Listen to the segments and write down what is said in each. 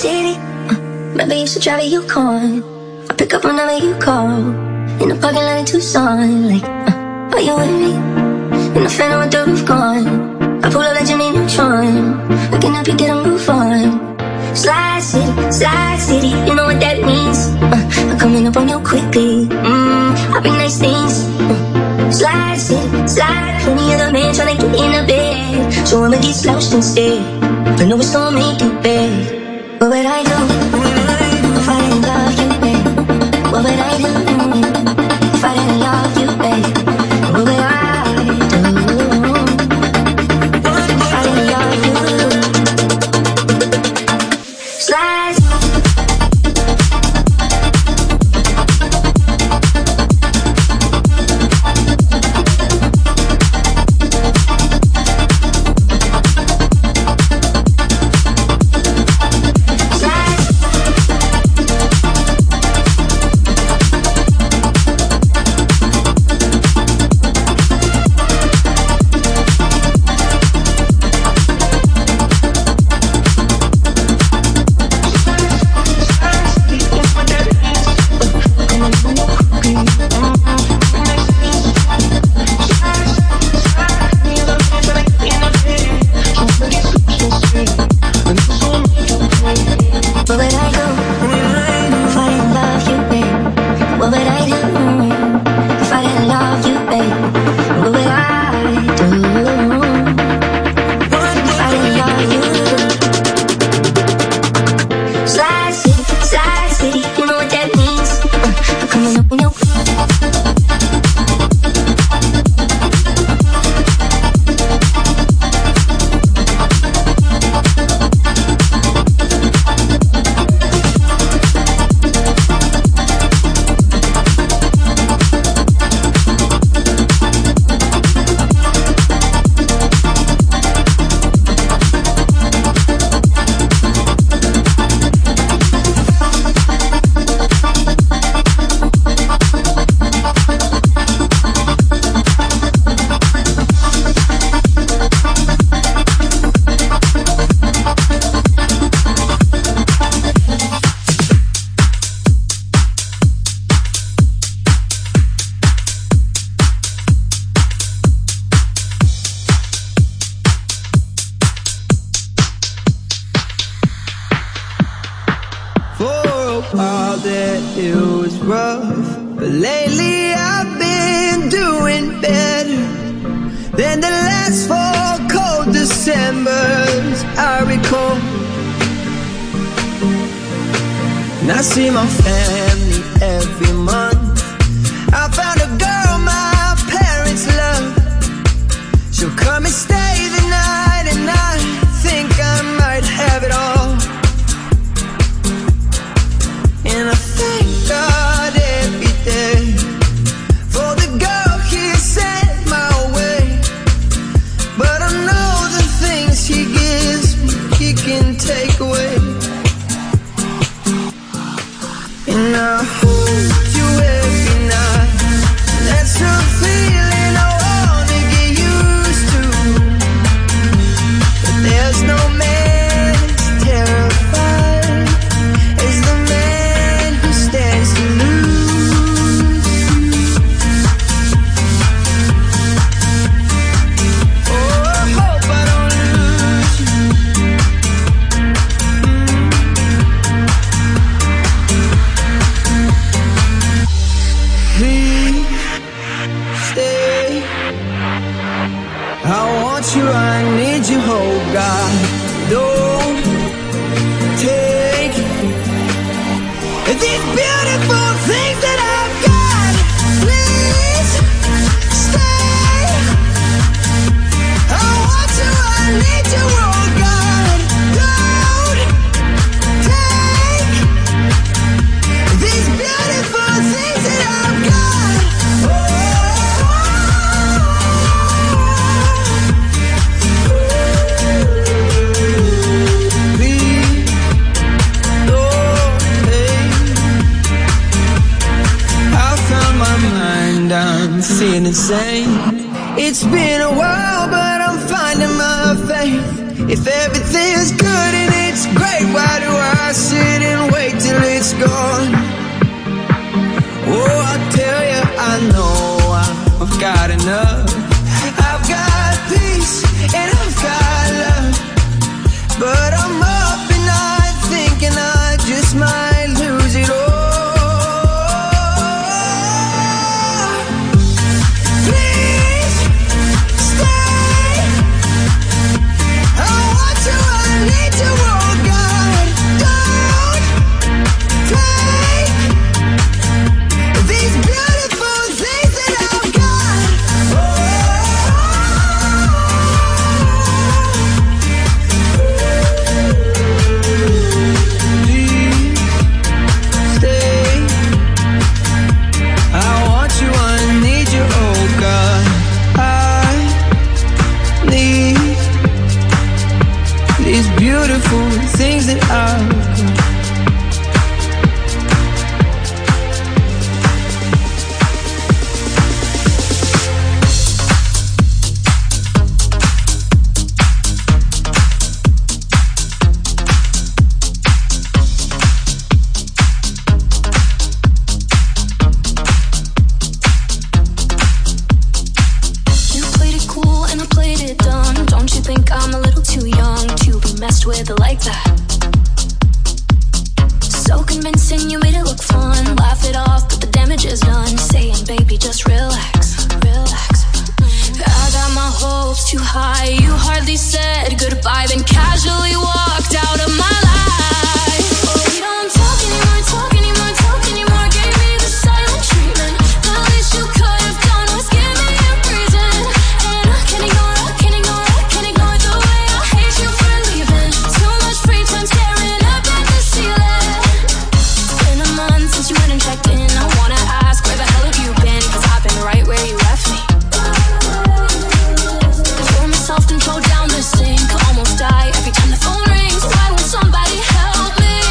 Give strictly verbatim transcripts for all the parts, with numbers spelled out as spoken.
city. Uh, maybe you should drive a Yukon. I pick up whenever you call. In the parking lot in Tucson, like, uh, are you with me? In the Phantom with the roof gone. I pull up like Jimmy Neutron. Waking up, you get a move on. Slide City, Slide City, you know what that means. Uh, I'm coming up on you quickly. Mmm, I bring nice things. Uh, Slide City, Slide, plenty of the men tryna get in the bed. So I'ma get slouched instead. I know it's gonna make you bad. What would I do if I didn't love you, babe? What would I do if I didn't love you, babe? What would I do if I didn't love you? Slide. It's been a while, but I'm finding my faith. If everything's good and it's great, why do I convincing, you made it look fun. Laugh it off, but the damage is done. Saying, baby, just relax, relax. I got my hopes too high. You hardly said goodbye, then casually walked out of my life. Oh, we don't talk anymore, talk anymore, talk anymore. Gave me the silent treatment. The least you could have done was give me a reason. And I can't ignore, I can't ignore, I can't ignore the way I hate you for leaving. Too much free time staring up at the ceiling. It's been a month since you went and checked in. I wanna ask, where the hell have you been? Cause I've been right where you left me. Self-control down the sink, almost die every time the phone rings. Why won't somebody help me?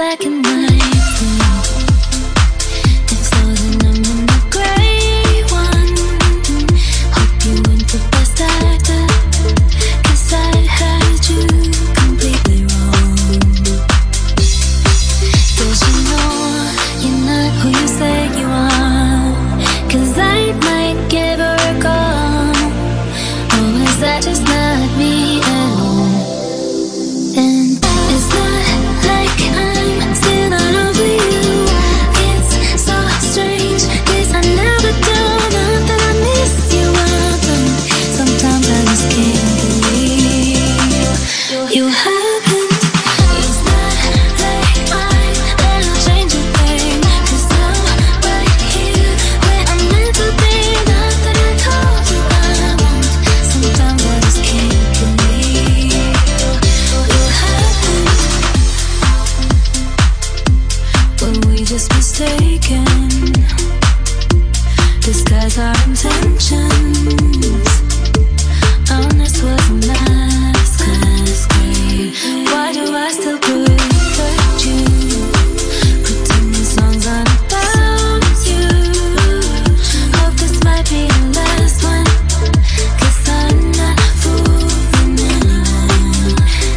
black and white thing. It's slow, then I'm in the gray one. Hope you went the best actor, 'cause I had you completely wrong. Does you know you're not who you say you are? 'Cause I might give her a call. Or is that just not me at all? And it's not like I'm still not over you. It's so strange, 'cause I never do. Not that I miss you, I don't. Sometimes I just can't believe you happened. It's not like I'm gonna change a thing, 'cause I'm right here where I'm meant to be. Not that I told you I won't. Sometimes I just can't believe you happened. Were we just mistaken? Disguise our intentions. Honest was a masquerade. Why do I still protect you? Pretending songs aren't about you. Hope this might be the last one, 'cause I'm not fooling anyone.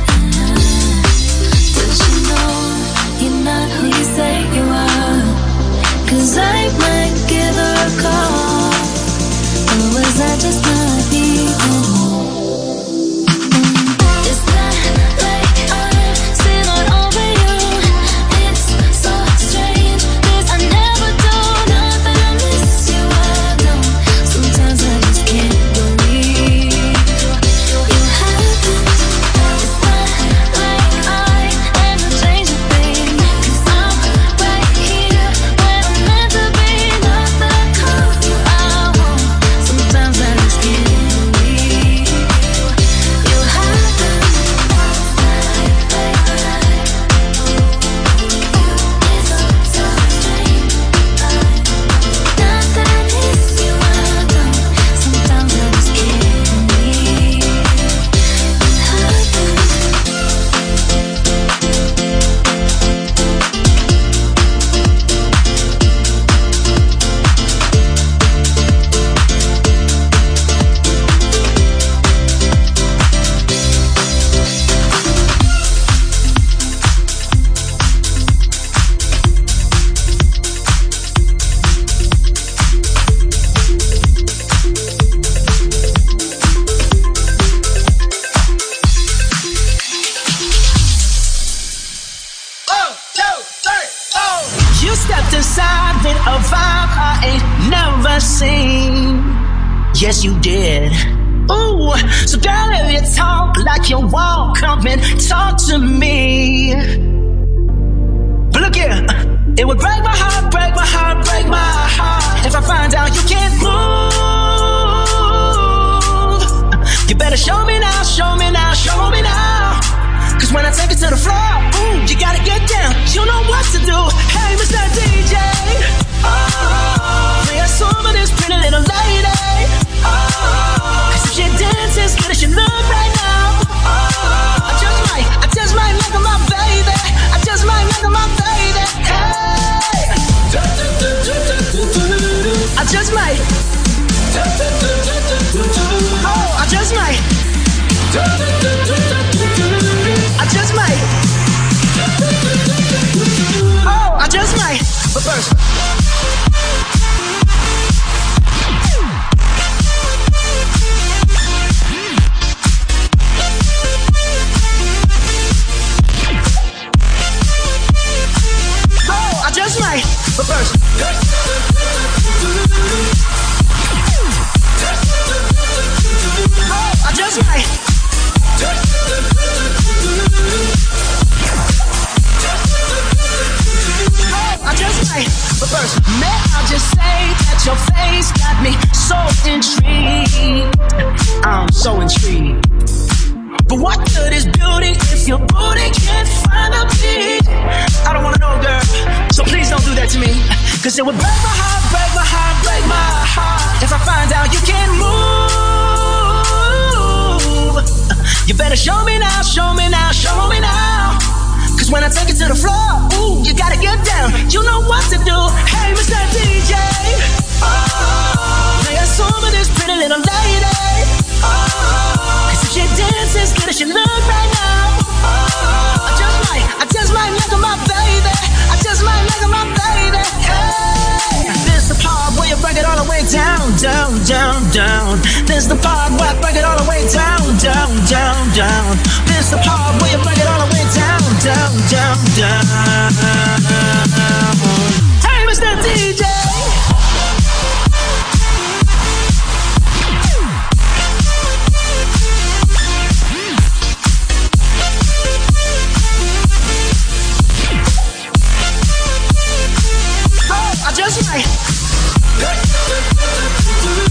Does you know you're not who you say you are? 'Cause I might give her a call. Or was I just not me? It's not like I'm still not over you. It's so strange, 'cause I never do. Not that I miss you, I don't. Sometimes I just can't believe you happened. It's not like I ever change a thing, 'cause I'm right here where I'm meant to be. Not that I called you, I won't. Sometimes I just can't believe you happened. It's so strange. Not that I miss you, I don't. Sometimes I just can't believe you happened. You stepped inside with a vibe I ain't never seen. Yes, you did. Ooh, so girl, if you talk like you won't, come and talk to me. But look here, it would break my heart, break my heart, break my heart if I find out you can't move. You better show me now, show me now, show me now. 'Cause when I take it to the floor, ooh, you gotta get down. You know what to do. Hey, Mister D J, oh, play a song for this pretty little lady. Oh, 'cause if she dances, good as she look right now. Oh, I just might, I just might make her my baby. I just might make her my baby. Hey, I just might. Oh, I just might. I just might. Oh, I just might. But first, oh, I just might. But first, oh, I just might. I just might, but first, may I just say that your face got me so intrigued. I'm so intrigued. But what good is beauty if your booty can't find a beat? I don't wanna know, girl, so please don't do that to me. 'Cause it would break my heart, break my heart, break my heart if I find out you can't move. You better show me now, show me now, show me now. 'Cause when I take it to the floor, ooh, get down. You know what to do. Hey, Mister D J. Oh, play a song for this pretty little lady. Oh, cause if she dances good as she look right now. Oh, I just might, I just might make her my baby. I just might make her my baby. Hey, this the part where you break it all the way down, down, down, down. This the part where I break it all the way down, down, down, down. This the part where you break it all the way down, down, down, down. Hey, Mister D J. I just might.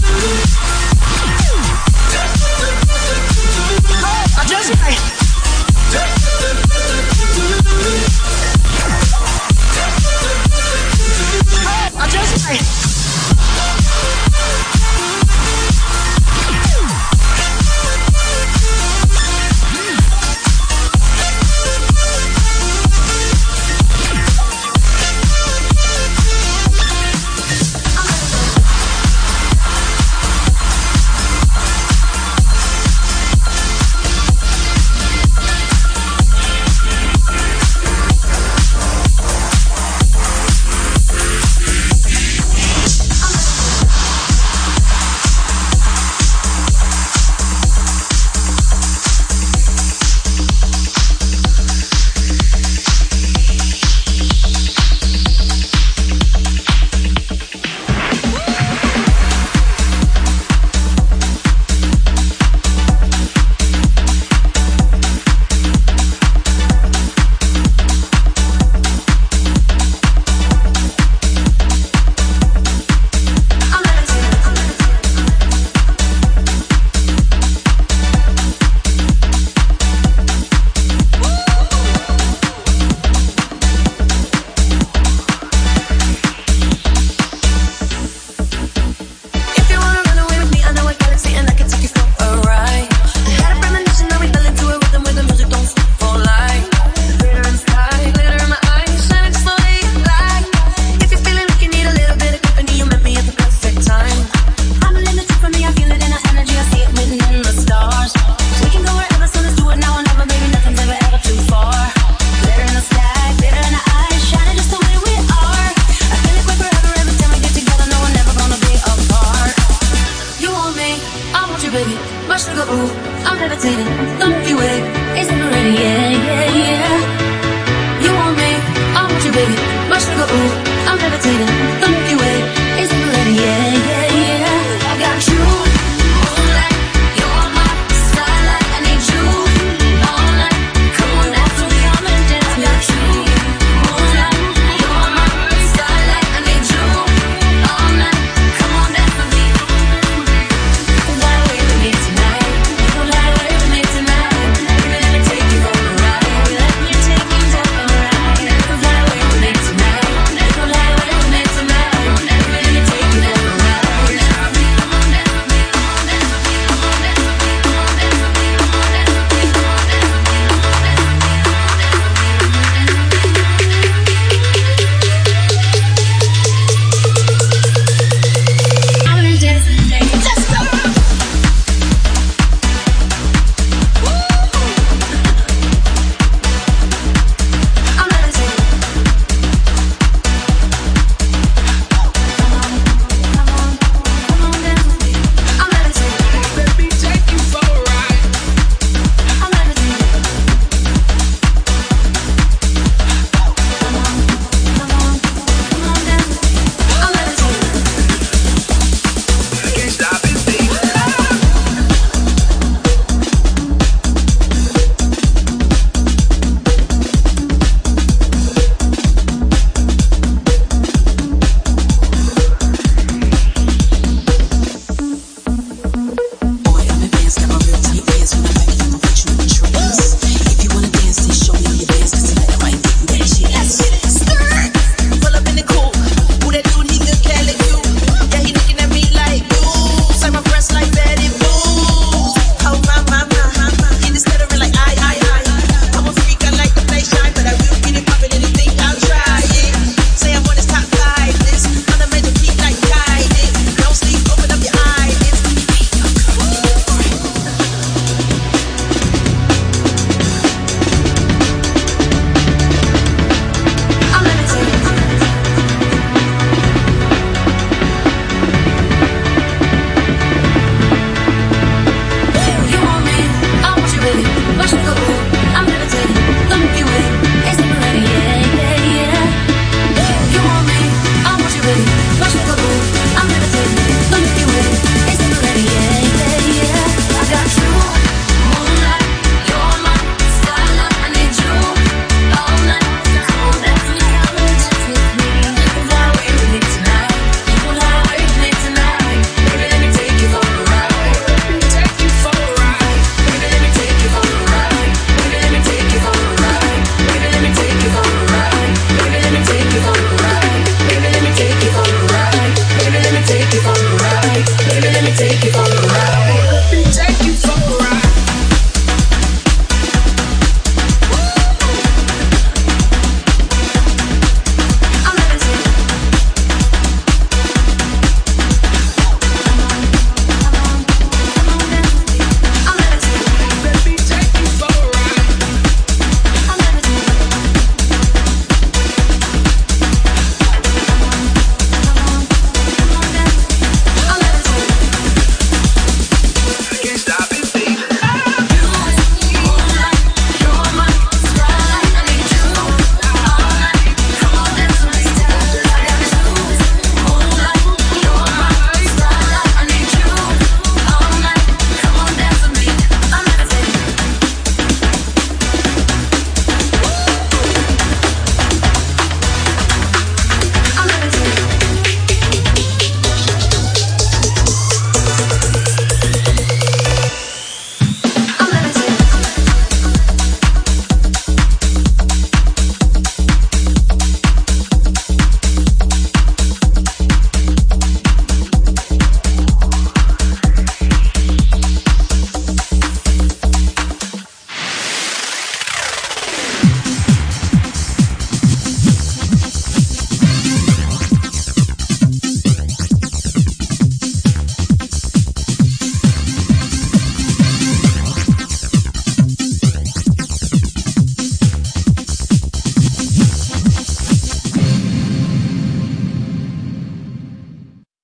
I just might.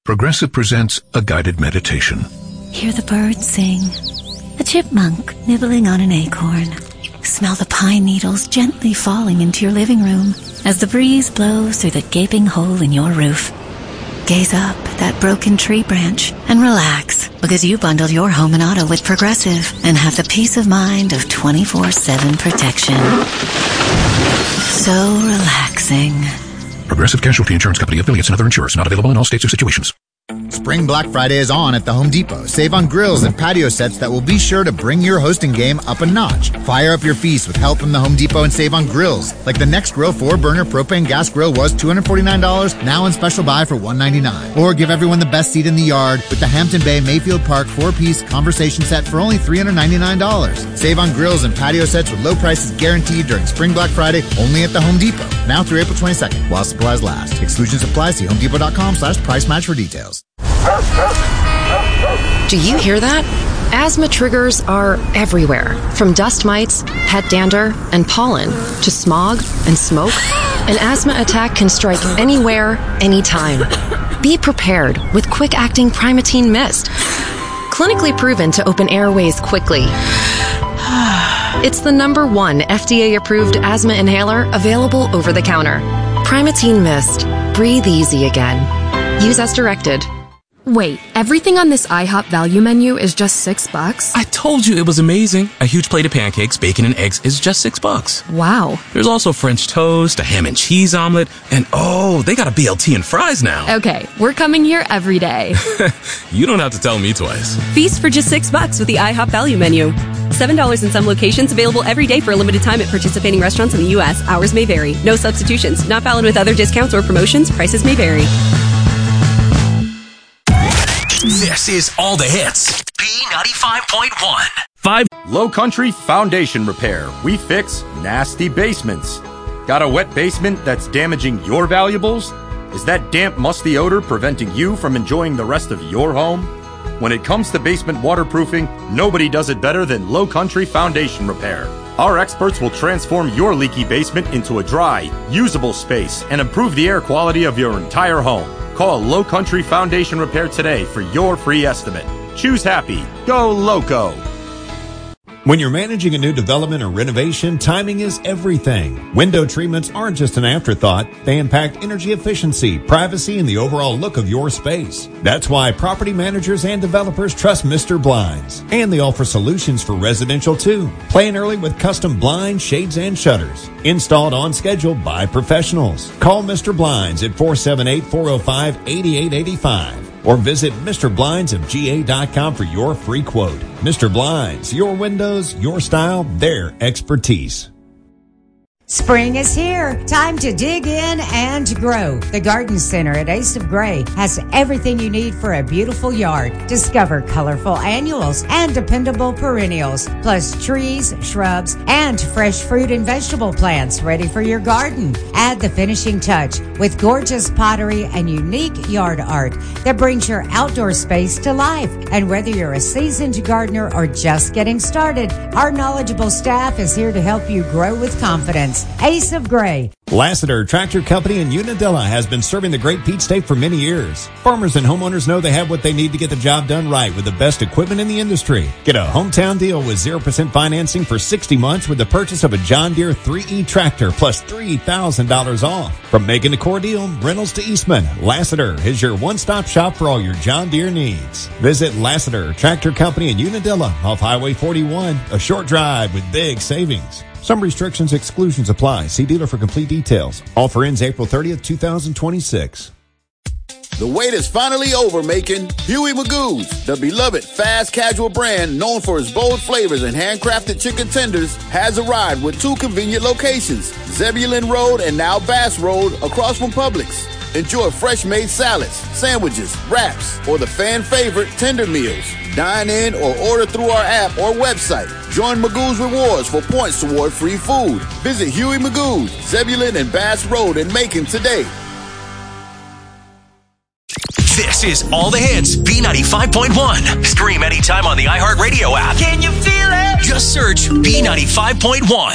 Progressive presents a guided meditation. Hear the birds sing, a chipmunk nibbling on an acorn. Smell the pine needles gently falling into your living room as the breeze blows through the gaping hole in your roof. Gaze up at that broken tree branch and relax, because you bundled your home and auto with Progressive and have the peace of mind of twenty-four seven protection. So relaxing. Progressive Casualty Insurance Company, affiliates, and other insurers. Not available in all states or situations. Spring Black Friday is on at the Home Depot. Save on grills and patio sets that will be sure to bring your hosting game up a notch. Fire up your feast with help from the Home Depot and save on grills. Like the Next Grill four burner propane gas grill was two hundred forty-nine dollars, now in special buy for one hundred ninety-nine dollars. Or give everyone the best seat in the yard with the Hampton Bay Mayfield Park four-piece conversation set for only three hundred ninety-nine dollars. Save on grills and patio sets with low prices guaranteed during Spring Black Friday only at the Home Depot. Now through April twenty-second, while supplies last. Exclusions apply. See homedepot.com slash price match for details. Do you hear that? Asthma triggers are everywhere, from dust mites, pet dander, and pollen, to smog and smoke. An asthma attack can strike anywhere, anytime. Be prepared with quick-acting Primatene Mist. Clinically proven to open airways quickly. It's the number one F D A-approved asthma inhaler available over the counter. Primatene Mist. Breathe easy again. Use as directed. Wait, everything on this IHOP value menu is just six bucks? I told you it was amazing. A huge plate of pancakes, bacon, and eggs is just six bucks. Wow. There's also French toast, a ham and cheese omelet, and oh, they got a B L T and fries now. Okay, we're coming here every day. You don't have to tell me twice. Feast for just six bucks with the IHOP value menu. Seven dollars in some locations, available every day for a limited time at participating restaurants in the U S. Hours may vary. No substitutions. Not valid with other discounts or promotions. Prices may vary. This is All the Hits. B ninety-five point one. Five. Low Country Foundation Repair. We fix nasty basements. Got a wet basement that's damaging your valuables? Is that damp, musty odor preventing you from enjoying the rest of your home? When it comes to basement waterproofing, nobody does it better than Low Country Foundation Repair. Our experts will transform your leaky basement into a dry, usable space and improve the air quality of your entire home. Call Low Country Foundation Repair today for your free estimate. Choose happy. Go Loco. When you're managing a new development or renovation, timing is everything. Window treatments aren't just an afterthought. They impact energy efficiency, privacy, and the overall look of your space. That's why property managers and developers trust Mister Blinds. And they offer solutions for residential too. Plan early with custom blinds, shades, and shutters. Installed on schedule by professionals. Call Mister Blinds at four seven eight, four oh five, eight eight eight five. Or visit Mister Blinds of G A dot com for your free quote. Mister Blinds, your windows, your style, their expertise. Spring is here. Time to dig in and grow. The Garden Center at Ace of Gray has everything you need for a beautiful yard. Discover colorful annuals and dependable perennials, plus trees, shrubs, and fresh fruit and vegetable plants ready for your garden. Add the finishing touch with gorgeous pottery and unique yard art that brings your outdoor space to life. And whether you're a seasoned gardener or just getting started, our knowledgeable staff is here to help you grow with confidence. Ace of Gray. Lassiter Tractor Company in Unadilla has been serving the Great Peach State for many years. Farmers and homeowners know they have what they need to get the job done right with the best equipment in the industry. Get a hometown deal with zero percent financing for sixty months with the purchase of a John Deere three E tractor plus three thousand dollars off. From Macon to Cordeal, Reynolds to Eastman, Lassiter is your one-stop shop for all your John Deere needs. Visit Lassiter Tractor Company in Unadilla off Highway forty-one, a short drive with big savings. Some restrictions, exclusions apply. See dealer for complete details. Offer ends April thirtieth, twenty twenty-six. The wait is finally over, Macon. Huey Magoo's, the beloved fast casual brand known for its bold flavors and handcrafted chicken tenders, has arrived with two convenient locations, Zebulon Road and now Bass Road, across from Publix. Enjoy fresh-made salads, sandwiches, wraps, or the fan favorite tender meals. Dine in or order through our app or website. Join Magoo's Rewards for points toward free food. Visit Huey Magoo's, Zebulon and Bass Road in Macon today. This is All the Hits, B ninety-five point one. Stream anytime on the iHeartRadio app. Can you feel it? Just search B ninety-five point one.